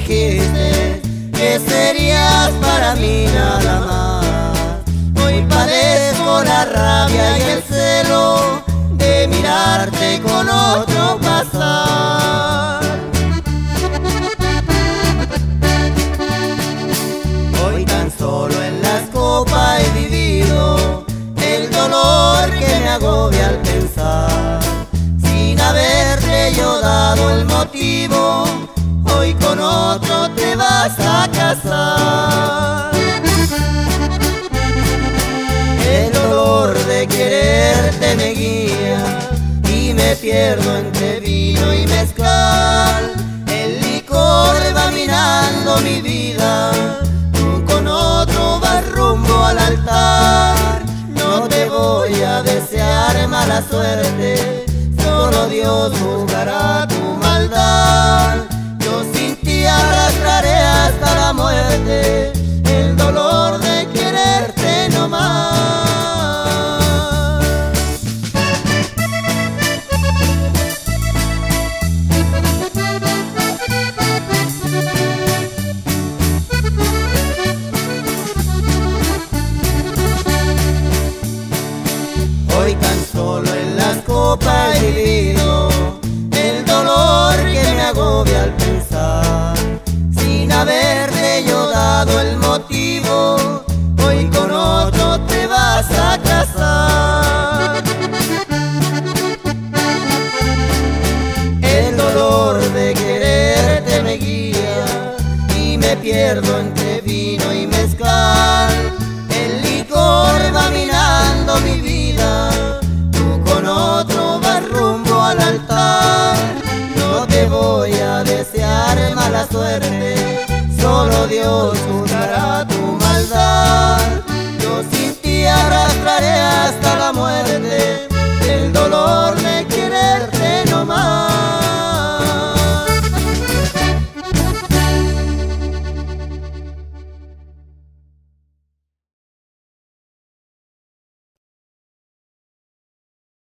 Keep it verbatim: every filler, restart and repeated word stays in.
dijiste que serías para mí nada más. Hoy padezco la rabia y el celo de mirarte con otro pasar. Hoy tan solo en las copas he vivido el dolor que me agobia al pensar. Sin haberte yo dado el motivo, hoy con otro te vas a casar. El dolor de quererte me guía y me pierdo entre vino y mezcal. El licor va minando mi vida, tú con otro vas rumbo al altar. No te voy a desear mala suerte, solo Dios juzgará tu maldad. Yo sin ti arrastraré hasta la muerte el dolor de quererte no más. Hoy tan solo en las copas he vivido el dolor que me agobia al pensar. Sin haberte yo dado el motivo, hoy con otro te vas a casar. El dolor de quererte me guía y me pierdo entre vino y mezcal. El licor va minando mi vida, tú con otro vas rumbo al altar. No te voy a desear mala suerte, solo Dios